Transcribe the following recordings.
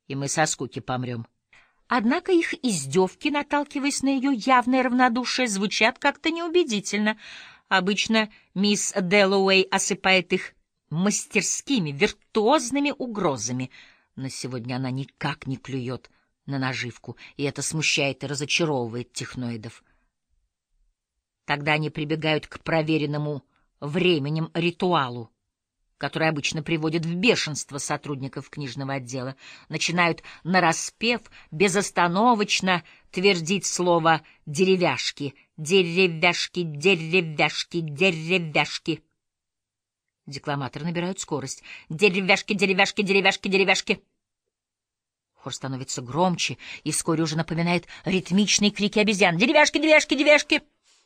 и мы со скуки помрем. Однако их издевки, наталкиваясь на ее явное равнодушие, звучат как-то неубедительно. Обычно мисс Дэллоуэй осыпает их мастерскими, виртуозными угрозами, но сегодня она никак не клюет на наживку, и это смущает и разочаровывает техноидов. Тогда они прибегают к проверенному временем ритуалу, который обычно приводит в бешенство сотрудников книжного отдела, начинают нараспев безостановочно твердить слово «деревяшки», «деревяшки», «деревяшки», «деревяшки». Декламаторы набирают скорость. «Деревяшки, деревяшки, деревяшки, деревяшки». Хор становится громче и вскоре уже напоминает ритмичные крики обезьян. «Деревяшки, деревяшки, деревяшки».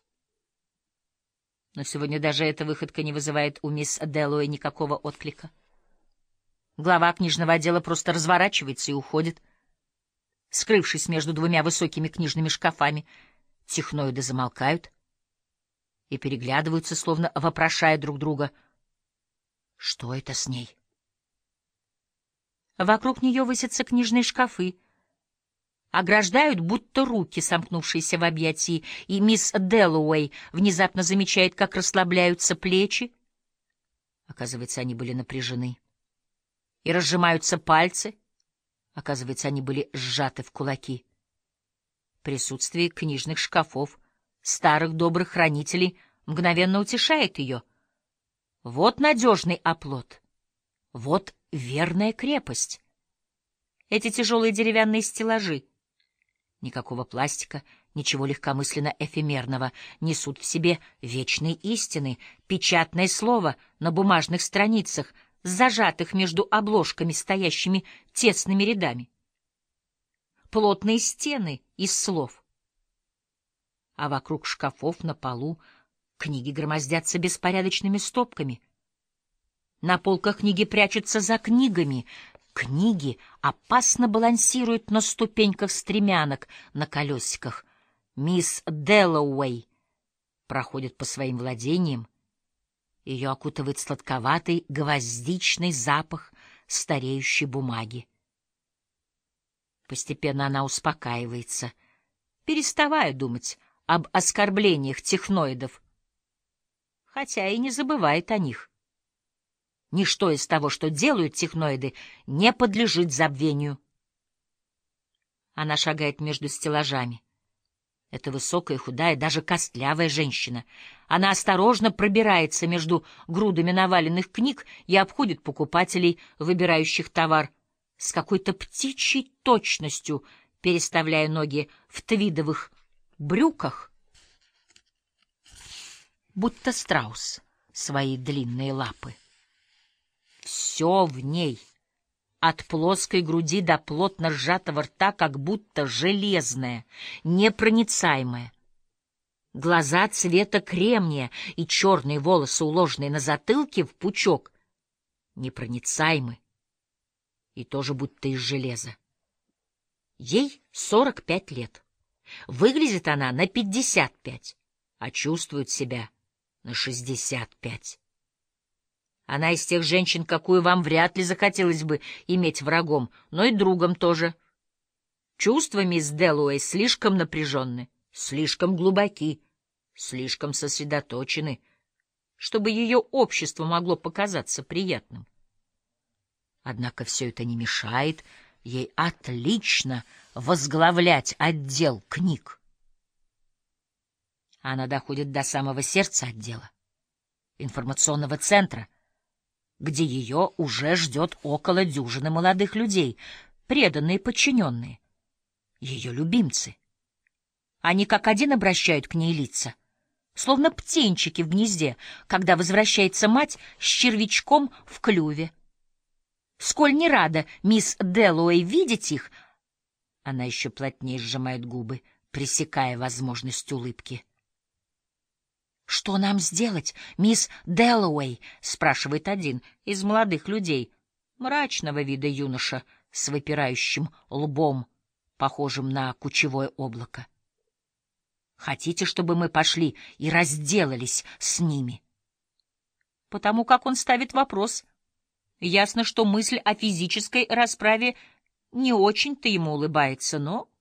Но сегодня даже эта выходка не вызывает у мисс Дэллоуэй никакого отклика. Глава книжного отдела просто разворачивается и уходит. Скрывшись между двумя высокими книжными шкафами, техноиды замолкают и переглядываются, словно вопрошая друг друга, что это с ней. Вокруг нее высятся книжные шкафы, ограждают будто руки, сомкнувшиеся в объятии, и мисс Дэллоуэй внезапно замечает, как расслабляются плечи. Оказывается, они были напряжены. И разжимаются пальцы. Оказывается, они были сжаты в кулаки. Присутствие книжных шкафов, старых добрых хранителей, мгновенно утешает ее. Вот надежный оплот. Вот верная крепость. Эти тяжелые деревянные стеллажи, никакого пластика, ничего легкомысленно эфемерного, несут в себе вечные истины, печатное слово на бумажных страницах, зажатых между обложками, стоящими тесными рядами. Плотные стены из слов. А вокруг шкафов на полу книги громоздятся беспорядочными стопками. На полках книги прячутся за книгами. Книги опасно балансируют на ступеньках стремянок на колесиках. Мисс Дэллоуэй проходит по своим владениям. Ее окутывает сладковатый гвоздичный запах стареющей бумаги. Постепенно она успокаивается, переставая думать об оскорблениях техноидов, хотя и не забывает о них. Ничто из того, что делают техноиды, не подлежит забвению. Она шагает между стеллажами. Это высокая, худая, даже костлявая женщина. Она осторожно пробирается между грудами наваленных книг и обходит покупателей, выбирающих товар, с какой-то птичьей точностью, переставляя ноги в твидовых брюках, будто страус, свои длинные лапы. Все в ней, от плоской груди до плотно сжатого рта, как будто железное, непроницаемое. Глаза цвета кремния и черные волосы, уложенные на затылке в пучок, непроницаемы и тоже будто из железа. Ей 45 лет. Выглядит она на 55, а чувствует себя на 65. Она из тех женщин, какую вам вряд ли захотелось бы иметь врагом, но и другом тоже. Чувства мисс Дэллоуэй слишком напряженны, слишком глубоки, слишком сосредоточены, чтобы ее общество могло показаться приятным. Однако все это не мешает ей отлично возглавлять отдел книг. Она доходит до самого сердца отдела, информационного центра, где ее уже ждет около дюжины молодых людей, преданные подчиненные, ее любимцы. Они как один обращают к ней лица, словно птенчики в гнезде, когда возвращается мать с червячком в клюве. Сколь не рада мисс Дэллоуэй видеть их, она еще плотнее сжимает губы, пресекая возможность улыбки. «Что нам сделать, мисс Дэллоуэй?» — спрашивает один из молодых людей, мрачного вида юноша с выпирающим лбом, похожим на кучевое облако. «Хотите, чтобы мы пошли и разделались с ними?» Потому как он ставит вопрос, ясно, что мысль о физической расправе Не очень-то ему улыбается, но